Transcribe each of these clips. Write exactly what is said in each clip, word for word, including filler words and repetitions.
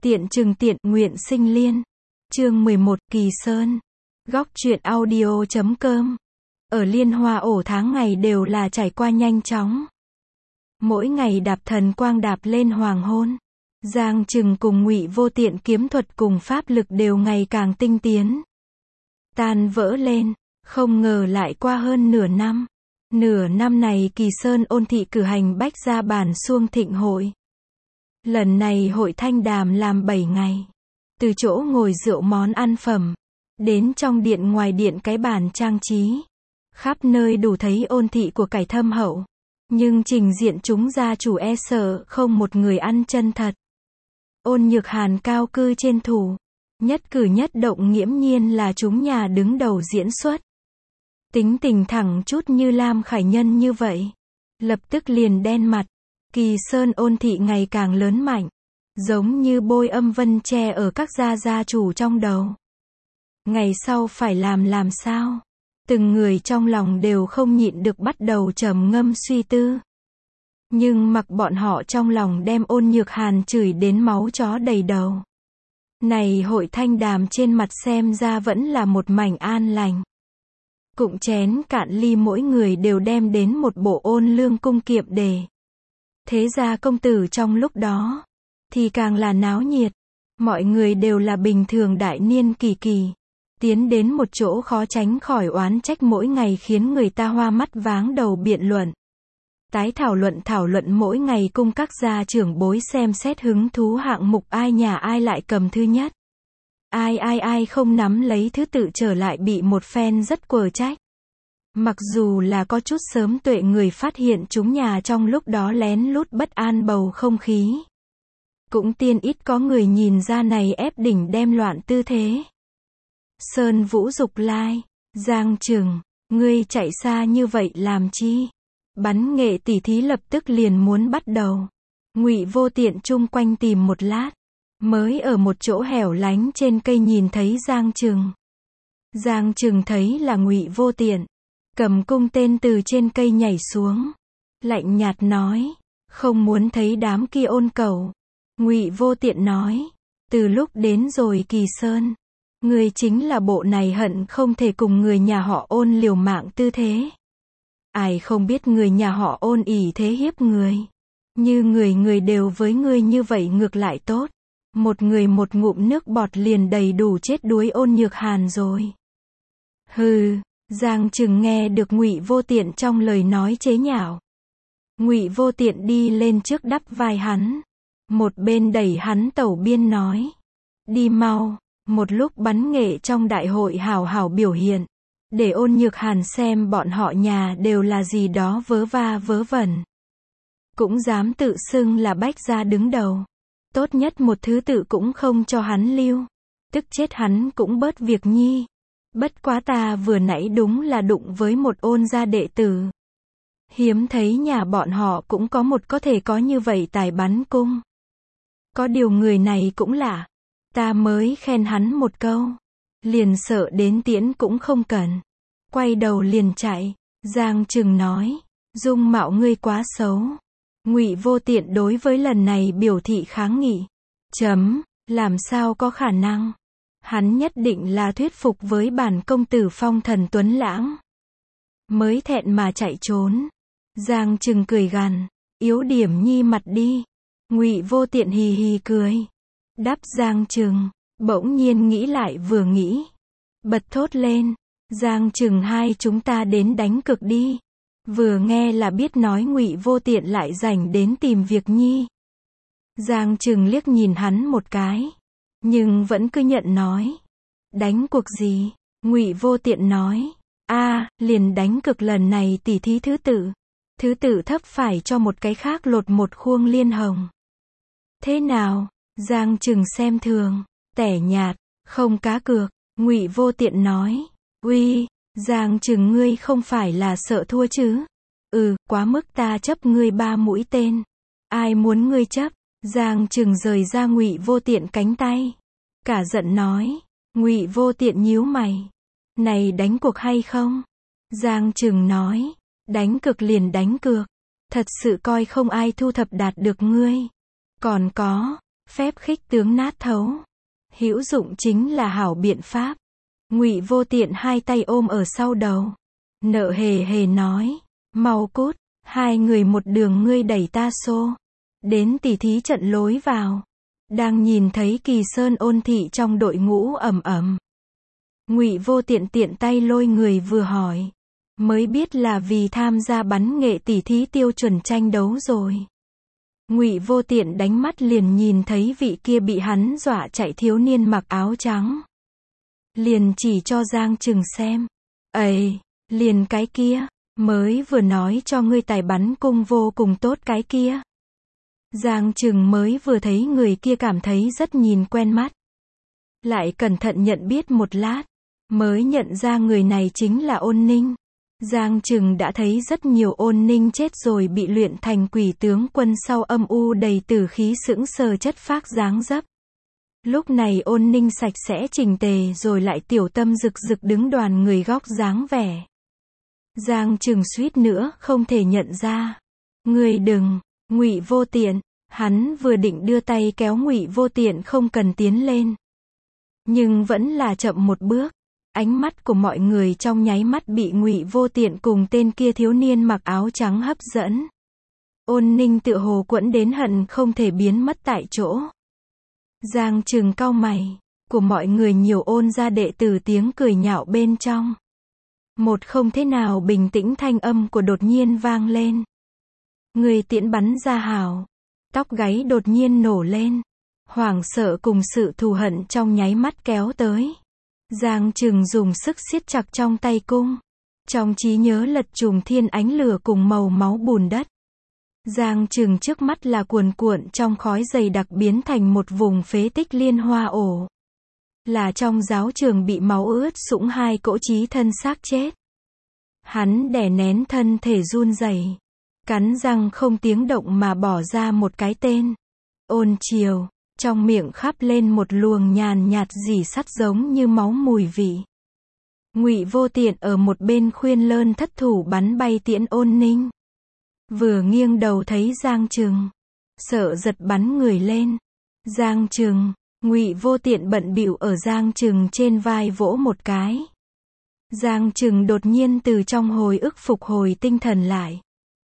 Tiện Trừng Tiện, Nguyện Sinh Liên. Chương mười một, Kỳ Sơn. Góc truyện audio chấm com. Ở Liên Hoa ổ tháng ngày đều là trải qua nhanh chóng. Mỗi ngày đạp thần quang đạp lên hoàng hôn. Giang Trừng cùng Ngụy Vô Tiện kiếm thuật cùng pháp lực đều ngày càng tinh tiến. Tan vỡ lên, không ngờ lại qua hơn nửa năm. Nửa năm này Kỳ Sơn ôn thị cử hành bách gia bản xuông thịnh hội. Lần này hội thanh đàm làm bảy ngày. Từ chỗ ngồi rượu món ăn phẩm, đến trong điện ngoài điện cái bàn trang trí. Khắp nơi đủ thấy ôn thị của cải thâm hậu. Nhưng trình diện chúng gia chủ e sợ không một người ăn chân thật. Ôn Nhược Hàn cao cư trên thủ. Nhất cử nhất động nghiễm nhiên là chúng nhà đứng đầu diễn xuất. Tính tình thẳng chút như Lam Khải Nhân như vậy. Lập tức liền đen mặt. Kỳ Sơn ôn thị ngày càng lớn mạnh. Giống như bôi âm vân che ở các gia gia chủ trong đầu. Ngày sau phải làm làm sao? Từng người trong lòng đều không nhịn được bắt đầu trầm ngâm suy tư. Nhưng mặc bọn họ trong lòng đem Ôn Nhược Hàn chửi đến máu chó đầy đầu. Này hội thanh đàm trên mặt xem ra vẫn là một mảnh an lành. Cụng chén cạn ly mỗi người đều đem đến một bộ ôn lương cung kiệm đề. Thế ra công tử trong lúc đó, thì càng là náo nhiệt. Mọi người đều là bình thường đại niên kỳ kỳ. Tiến đến một chỗ khó tránh khỏi oán trách mỗi ngày khiến người ta hoa mắt váng đầu biện luận. Tái thảo luận thảo luận mỗi ngày cung các gia trưởng bối xem xét hứng thú hạng mục ai nhà ai lại cầm thứ nhất. Ai ai ai không nắm lấy thứ tự trở lại bị một phen rất quở trách. Mặc dù là có chút sớm tuệ người phát hiện chúng nhà trong lúc đó lén lút bất an bầu không khí. Cũng tiên ít có người nhìn ra này ép đỉnh đem loạn tư thế. Sơn Vũ dục lai, Giang Trừng, ngươi chạy xa như vậy làm chi? Bắn nghệ tỉ thí lập tức liền muốn bắt đầu. Ngụy Vô Tiện chung quanh tìm một lát, mới ở một chỗ hẻo lánh trên cây nhìn thấy Giang Trừng. Giang Trừng thấy là Ngụy Vô Tiện, cầm cung tên từ trên cây nhảy xuống, lạnh nhạt nói, không muốn thấy đám kia ôn cầu. Ngụy Vô Tiện nói, từ lúc đến rồi Kỳ Sơn, ngươi chính là bộ này hận không thể cùng người nhà họ Ôn liều mạng tư thế. Ai không biết người nhà họ Ôn ỷ thế hiếp người. Như người người đều với ngươi như vậy ngược lại tốt. Một người một ngụm nước bọt liền đầy đủ chết đuối Ôn Nhược Hàn rồi. Hừ, Giang Trừng nghe được Ngụy Vô Tiện trong lời nói chế nhạo. Ngụy Vô Tiện đi lên trước đắp vai hắn. Một bên đẩy hắn tẩu biên nói. Đi mau, một lúc bắn nghệ trong đại hội hào hào biểu hiện. Để Ôn Nhược Hàn xem bọn họ nhà đều là gì đó vớ va vớ vẩn. Cũng dám tự xưng là bách gia đứng đầu. Tốt nhất một thứ tự cũng không cho hắn lưu. Tức chết hắn cũng bớt việc nhi. Bất quá ta vừa nãy đúng là đụng với một Ôn gia đệ tử. Hiếm thấy nhà bọn họ cũng có một có thể có như vậy tài bắn cung. Có điều người này cũng lạ. Ta mới khen hắn một câu. Liền sợ đến tiễn cũng không cần. Quay đầu liền chạy. Giang Trừng nói. Dung mạo ngươi quá xấu. Ngụy Vô Tiện đối với lần này biểu thị kháng nghị. Chấm, làm sao có khả năng. Hắn nhất định là thuyết phục với bản công tử phong thần tuấn lãng. Mới thẹn mà chạy trốn. Giang Trừng cười gằn. Yếu điểm nhi mặt đi. Ngụy Vô Tiện hì hì cười. Đáp Giang Trừng. Bỗng nhiên nghĩ lại vừa nghĩ. Bật thốt lên. Giang Trừng hai chúng ta đến đánh cực đi. Vừa nghe là biết nói Ngụy Vô Tiện lại rảnh đến tìm việc nhi. Giang Trừng liếc nhìn hắn một cái. Nhưng vẫn cứ nhận nói. Đánh cuộc gì? Ngụy Vô Tiện nói. A, liền đánh cực lần này tỉ thí thứ tự. Thứ tự thấp phải cho một cái khác lột một khuôn liên hồng. Thế nào? Giang Trừng xem thường. Tẻ nhạt, không cá cược. Ngụy Vô Tiện nói. Uy, Giang Trừng ngươi không phải là sợ thua chứ? Ừ, quá mức ta chấp ngươi ba mũi tên. Ai muốn ngươi chấp? Giang Trừng rời ra Ngụy Vô Tiện cánh tay. Cả giận nói. Ngụy Vô Tiện nhíu mày. Này đánh cuộc hay không? Giang Trừng nói. Đánh cược liền đánh cược. Thật sự coi không ai thu thập đạt được ngươi. Còn có, Phép khích tướng nát thấu. Hữu dụng chính là hảo biện pháp. Ngụy Vô Tiện hai tay ôm ở sau đầu. Nợ hề hề nói. Mau cút, hai người một đường ngươi đẩy ta xô. Đến tỉ thí trận lối vào. Đang nhìn thấy Kỳ Sơn Ôn Thị trong đội ngũ ầm ầm. Ngụy Vô Tiện tiện tay lôi người vừa hỏi. Mới biết là vì tham gia bắn nghệ tỉ thí tiêu chuẩn tranh đấu rồi. Ngụy Vô Tiện đánh mắt liền nhìn thấy vị kia bị hắn dọa chạy thiếu niên mặc áo trắng. Liền chỉ cho Giang Trừng xem. Ây, liền cái kia, mới vừa nói cho ngươi tài bắn cung vô cùng tốt cái kia. Giang Trừng mới vừa thấy người kia cảm thấy rất nhìn quen mắt. Lại cẩn thận nhận biết một lát, mới nhận ra người này chính là Ôn Ninh. Giang Trừng đã thấy rất nhiều Ôn Ninh chết rồi bị luyện thành quỷ tướng quân sau âm u đầy tử khí sững sờ chất phác dáng dấp. Lúc này Ôn Ninh sạch sẽ chỉnh tề rồi lại tiểu tâm rực rực đứng đoàn người góc dáng vẻ. Giang Trừng suýt nữa không thể nhận ra. Người đừng, Ngụy Vô Tiện, hắn vừa định đưa tay kéo Ngụy Vô Tiện không cần tiến lên. Nhưng vẫn là chậm một bước. Ánh mắt của mọi người trong nháy mắt bị Ngụy Vô Tiện cùng tên kia thiếu niên mặc áo trắng hấp dẫn. Ôn Ninh tựa hồ quẫn đến hận không thể biến mất tại chỗ. Giang Trừng cau mày, của mọi người nhiều ôn ra đệ tử tiếng cười nhạo bên trong. Một không thế nào bình tĩnh thanh âm của đột nhiên vang lên. Người tiễn bắn ra hào. Tóc gáy đột nhiên nổ lên. Hoảng sợ cùng sự thù hận trong nháy mắt kéo tới. Giang Trừng dùng sức siết chặt trong tay cung. Trong trí nhớ lật trùng thiên ánh lửa cùng màu máu bùn đất. Giang Trừng trước mắt là cuồn cuộn trong khói dày đặc biến thành một vùng phế tích liên hoa ổ. Là trong giáo trường bị máu ướt sũng hai cỗ chí thân xác chết. Hắn đè nén thân thể run rẩy, cắn răng không tiếng động mà bỏ ra một cái tên. Ôn Triều, trong miệng khắp lên một luồng nhàn nhạt rỉ sắt giống như máu mùi vị. Ngụy Vô Tiện ở một bên khuyên lơn thất thủ bắn bay tiễn Ôn Ninh. Vừa nghiêng đầu thấy Giang Trừng, sợ giật bắn người lên. Giang Trừng, Ngụy Vô Tiện bận bịu ở Giang Trừng trên vai vỗ một cái. Giang Trừng đột nhiên từ trong hồi ức phục hồi tinh thần lại.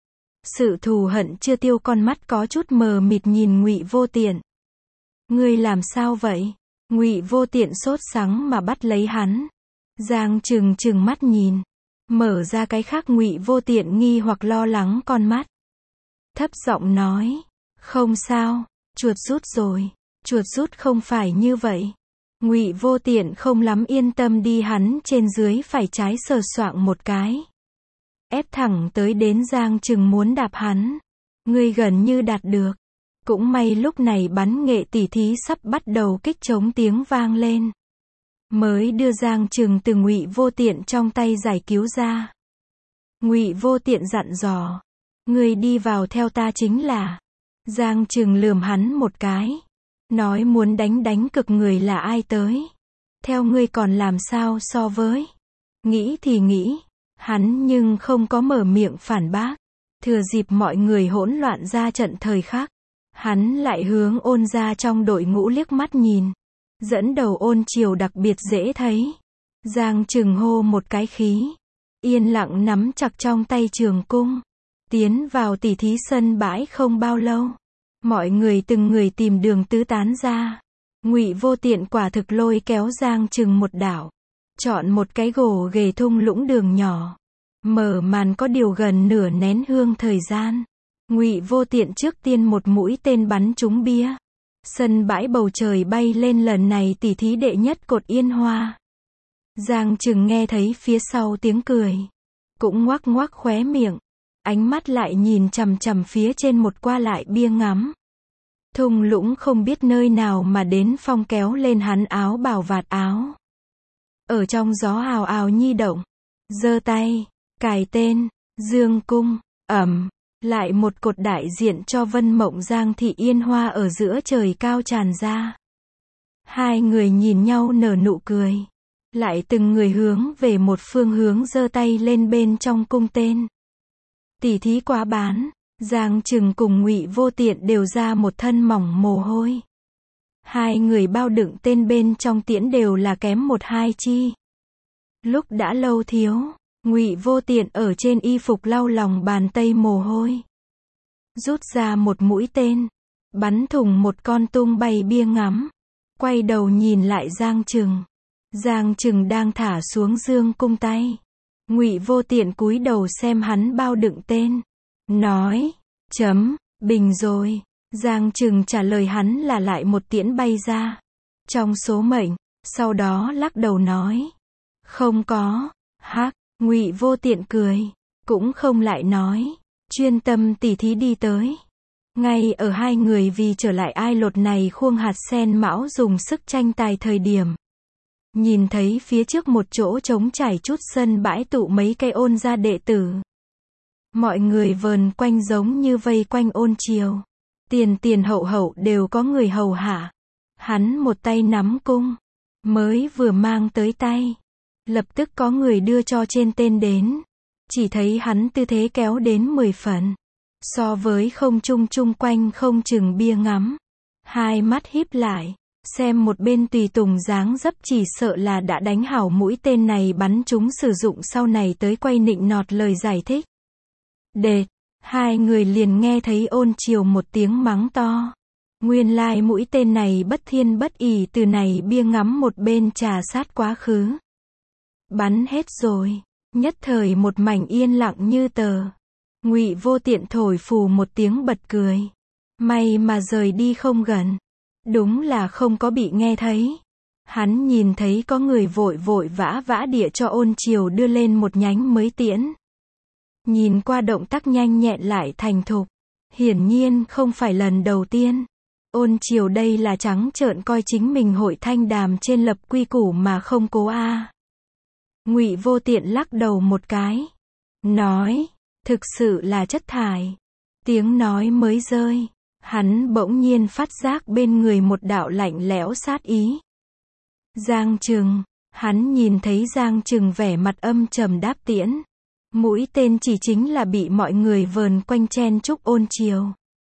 Sự thù hận chưa tiêu, con mắt có chút mờ mịt nhìn Ngụy Vô Tiện. Ngươi làm sao vậy? Ngụy Vô Tiện sốt sắng mà bắt lấy hắn. Giang Trừng trừng mắt nhìn, mở ra cái khác. Ngụy Vô Tiện nghi hoặc lo lắng con mắt, thấp giọng nói, không sao, chuột rút rồi. Chuột rút không phải như vậy. Ngụy Vô Tiện không lắm yên tâm đi, hắn trên dưới phải trái sờ soạng một cái. Ép thẳng tới đến Giang Trừng muốn đạp hắn. Ngươi gần như đạt được. Cũng may lúc này bắn nghệ tỉ thí sắp bắt đầu, kích trống tiếng vang lên. Mới đưa Giang Trừng từ Ngụy Vô Tiện trong tay giải cứu ra. Ngụy Vô Tiện dặn dò. Ngươi đi vào theo ta chính là. Giang Trừng lườm hắn một cái. Nói muốn đánh đánh cực người là ai tới. Theo ngươi còn làm sao so với. Nghĩ thì nghĩ. Hắn nhưng không có mở miệng phản bác. Thừa dịp mọi người hỗn loạn ra trận thời khắc. Hắn lại hướng Ôn ra trong đội ngũ liếc mắt nhìn. Dẫn đầu Ôn Triều đặc biệt dễ thấy. Giang Trừng hô một cái khí. Yên lặng nắm chặt trong tay trường cung. Tiến vào tỉ thí sân bãi không bao lâu. Mọi người từng người tìm đường tứ tán ra. Ngụy Vô Tiện quả thực lôi kéo Giang Trừng một đảo. Chọn một cái gồ ghề thung lũng đường nhỏ. Mở màn có điều gần nửa nén hương thời gian. Ngụy Vô Tiện trước tiên một mũi tên bắn trúng bia. Sân bãi bầu trời bay lên, lần này tỉ thí đệ nhất cột yên hoa. Giang Trừng nghe thấy phía sau tiếng cười. Cũng ngoác ngoác khóe miệng. Ánh mắt lại nhìn chằm chằm phía trên một qua lại bia ngắm. Thung lũng không biết nơi nào mà đến phong kéo lên hắn áo bào vạt áo. Ở trong gió ào ào nhi động. Giơ tay, cài tên, dương cung, ẩm. Lại một cột đại diện cho Vân Mộng Giang thị yên hoa ở giữa trời cao tràn ra. Hai người nhìn nhau nở nụ cười. Lại từng người hướng về một phương hướng giơ tay lên bên trong cung tên. Tỉ thí quá bán. Giang Trừng cùng Ngụy Vô Tiện đều ra một thân mỏng mồ hôi. Hai người bao đựng tên bên trong tiễn đều là kém một hai chi. Lúc đã lâu thiếu, Ngụy Vô Tiện ở trên y phục lau lòng bàn tay mồ hôi. Rút ra một mũi tên, bắn thủng một con tung bay bia ngắm. Quay đầu nhìn lại Giang Trừng. Giang Trừng đang thả xuống dương cung tay. Ngụy Vô Tiện cúi đầu xem hắn bao đựng tên. Nói, chấm, bình rồi. Giang Trừng trả lời hắn là lại một tiễn bay ra. Trong số mệnh, sau đó lắc đầu nói. Không có, hắc, Ngụy Vô Tiện cười. Cũng không lại nói. Chuyên tâm tỉ thí đi tới. Ngay ở hai người vì trở lại ai lột này khuông hạt sen mão dùng sức tranh tài thời điểm. Nhìn thấy phía trước một chỗ trống trải chút sân bãi tụ mấy cây ôn gia đệ tử. Mọi người vờn quanh giống như vây quanh Ôn Chiều. Tiền tiền hậu hậu đều có người hầu hạ. Hắn một tay nắm cung. Mới vừa mang tới tay. Lập tức có người đưa cho trên tên đến. Chỉ thấy hắn tư thế kéo đến mười phần. So với không trung chung quanh không chừng bia ngắm. Hai mắt híp lại. Xem một bên tùy tùng dáng dấp chỉ sợ là đã đánh hảo mũi tên này bắn chúng sử dụng sau này tới quay nịnh nọt lời giải thích. Đệt. Hai người liền nghe thấy Ôn Chiều một tiếng mắng to. Nguyên lai mũi tên này bất thiên bất ỷ từ này bia ngắm một bên trà sát quá khứ. Bắn hết rồi. Nhất thời một mảnh yên lặng như tờ. Ngụy Vô Tiện thổi phù một tiếng bật cười. May mà rời đi không gần. Đúng là không có bị nghe thấy. Hắn nhìn thấy có người vội vội vã vã địa cho Ôn Chiều đưa lên một nhánh mới tiễn. Nhìn qua động tác nhanh nhẹn lại thành thục. Hiển nhiên không phải lần đầu tiên. Ôn Chiều đây là trắng trợn coi chính mình Hội Thanh Đàm trên lập quy củ mà không cố a. À. Ngụy Vô Tiện lắc đầu một cái. Nói, thực sự là chất thải. Tiếng nói mới rơi. Hắn bỗng nhiên phát giác bên người một đạo lạnh lẽo sát ý. Giang Trừng. Hắn nhìn thấy Giang Trừng vẻ mặt âm trầm đáp tiễn. Mũi tên chỉ chính là bị mọi người vờn quanh chen chúc Ôn Chiều.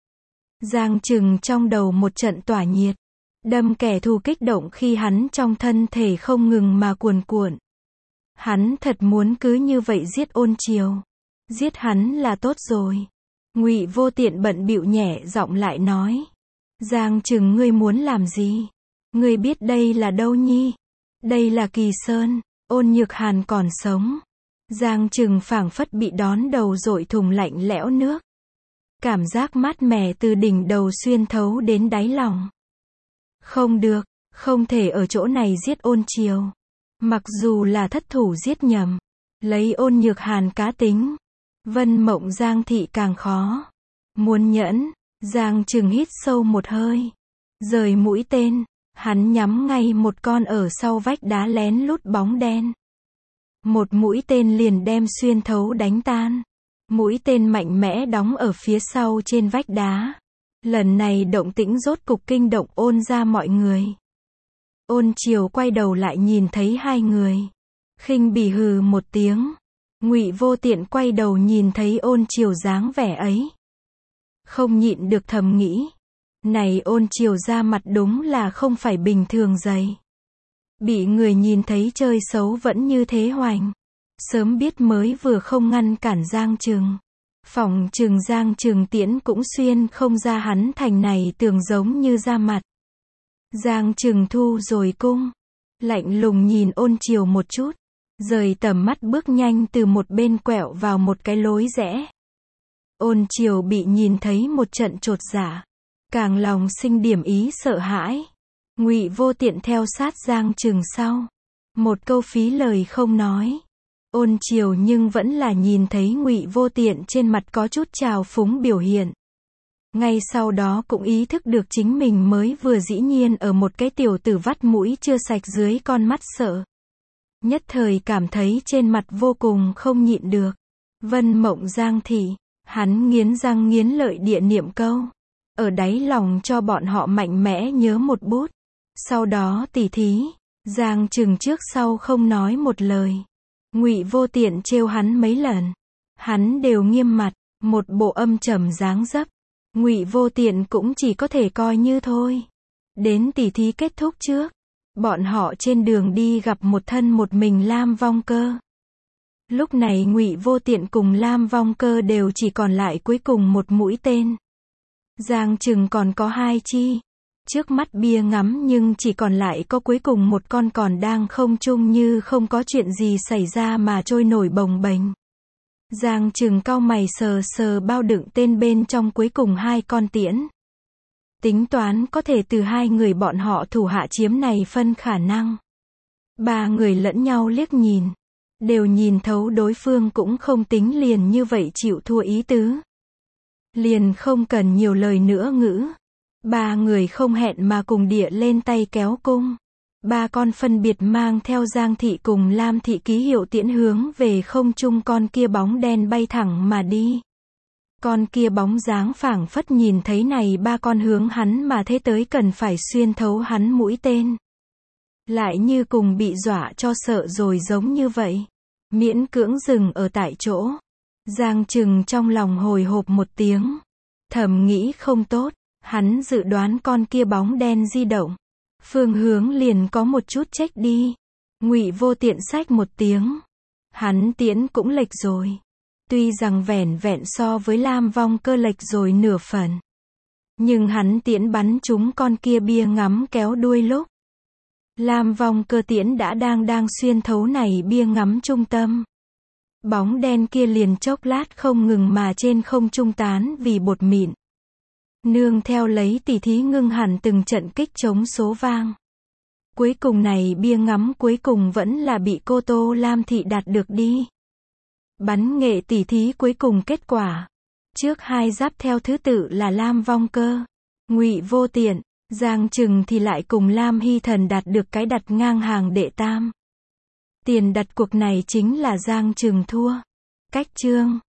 Giang Trừng trong đầu một trận tỏa nhiệt. Đâm kẻ thù kích động khi hắn trong thân thể không ngừng mà cuồn cuộn. Hắn thật muốn cứ như vậy giết Ôn Chiều. Giết hắn là tốt rồi. Ngụy Vô Tiện bận bịu nhẹ giọng lại nói. Giang Trừng ngươi muốn làm gì? Ngươi biết đây là đâu nhi? Đây là Kỳ Sơn. Ôn Nhược Hàn còn sống. Giang Trừng phảng phất bị đón đầu dội thùng lạnh lẽo nước. Cảm giác mát mẻ từ đỉnh đầu xuyên thấu đến đáy lòng. Không được, không thể ở chỗ này giết Ôn Chiều. Mặc dù là thất thủ giết nhầm. Lấy Ôn Nhược Hàn cá tính. Vân Mộng Giang thị càng khó. Muốn nhẫn. Giang Trừng hít sâu một hơi. Rời mũi tên. Hắn nhắm ngay một con ở sau vách đá lén lút bóng đen. Một mũi tên liền đem xuyên thấu đánh tan. Mũi tên mạnh mẽ đóng ở phía sau trên vách đá. Lần này động tĩnh rốt cục kinh động Ôn ra mọi người. Ôn Chiều quay đầu lại nhìn thấy hai người. Khinh bỉ hừ một tiếng. Ngụy Vô Tiện quay đầu nhìn thấy Ôn Chiều dáng vẻ ấy. Không nhịn được thầm nghĩ. Này Ôn Chiều ra mặt đúng là không phải bình thường dày. Bị người nhìn thấy chơi xấu vẫn như thế hoành. Sớm biết mới vừa không ngăn cản Giang Trừng. Phỏng chừng Giang Trừng tiễn cũng xuyên không ra hắn thành này tưởng giống như ra mặt. Giang Trừng thu rồi cung. Lạnh lùng nhìn Ôn Chiều một chút. Rời tầm mắt bước nhanh từ một bên quẹo vào một cái lối rẽ. Ôn Chiều bị nhìn thấy một trận chột dạ. Càng lòng sinh điểm ý sợ hãi. Ngụy Vô Tiện theo sát Giang Trừng sau. Một câu phí lời không nói. Ôn Chiều nhưng vẫn là nhìn thấy Ngụy Vô Tiện trên mặt có chút trào phúng biểu hiện. Ngay sau đó cũng ý thức được chính mình mới vừa dĩ nhiên ở một cái tiểu tử vắt mũi chưa sạch dưới con mắt sợ. Nhất thời cảm thấy trên mặt vô cùng không nhịn được. Vân Mộng Giang thị. Hắn nghiến răng nghiến lợi địa niệm câu. Ở đáy lòng cho bọn họ mạnh mẽ nhớ một bút. Sau đó tỉ thí. Giang Trừng trước sau không nói một lời. Ngụy Vô Tiện trêu hắn mấy lần. Hắn đều nghiêm mặt. Một bộ âm trầm dáng dấp. Ngụy Vô Tiện cũng chỉ có thể coi như thôi. Đến tỉ thí kết thúc trước, bọn họ trên đường đi gặp một thân một mình Lam Vong Cơ. Lúc này Ngụy Vô Tiện cùng Lam Vong Cơ đều chỉ còn lại cuối cùng một mũi tên. Giang chừng còn có hai chi. Trước mắt bia ngắm nhưng chỉ còn lại có cuối cùng một con còn đang không trung như không có chuyện gì xảy ra mà trôi nổi bồng bềnh. Giang chừng cau mày sờ sờ bao đựng tên bên trong cuối cùng hai con tiễn. Tính toán có thể từ hai người bọn họ thủ hạ chiếm này phân khả năng. Ba người lẫn nhau liếc nhìn. Đều nhìn thấu đối phương cũng không tính liền như vậy chịu thua ý tứ. Liền không cần nhiều lời nữa ngữ. Ba người không hẹn mà cùng địa lên tay kéo cung. Ba con phân biệt mang theo Giang thị cùng Lam thị ký hiệu tiễn hướng về không trung con kia bóng đen bay thẳng mà đi. Con kia bóng dáng phảng phất nhìn thấy này ba con hướng hắn mà thế tới cần phải xuyên thấu hắn mũi tên. Lại như cùng bị dọa cho sợ rồi giống như vậy. Miễn cưỡng dừng ở tại chỗ. Giang chừng trong lòng hồi hộp một tiếng. Thầm nghĩ không tốt. Hắn dự đoán con kia bóng đen di động. Phương hướng liền có một chút chếch đi. Ngụy Vô Tiện xách một tiếng. Hắn tiễn cũng lệch rồi. Tuy rằng vẻn vẹn so với Lam Vong Cơ lệch rồi nửa phần. Nhưng hắn tiễn bắn trúng con kia bia ngắm kéo đuôi lúc. Lam Vong Cơ tiễn đã đang đang xuyên thấu này bia ngắm trung tâm. Bóng đen kia liền chốc lát không ngừng mà trên không trung tán vì bột mịn. Nương theo lấy tỉ thí ngưng hẳn từng trận kích chống số vang. Cuối cùng này bia ngắm cuối cùng vẫn là bị cô Tô Lam thị đạt được đi. Bắn nghệ tỉ thí cuối cùng kết quả. Trước hai giáp theo thứ tự là Lam Vong Cơ, Ngụy Vô Tiện, Giang chừng thì lại cùng Lam Hy Thần đạt được cái đặt ngang hàng đệ tam. Tiền đặt cuộc này chính là Giang chừng thua. Cách chương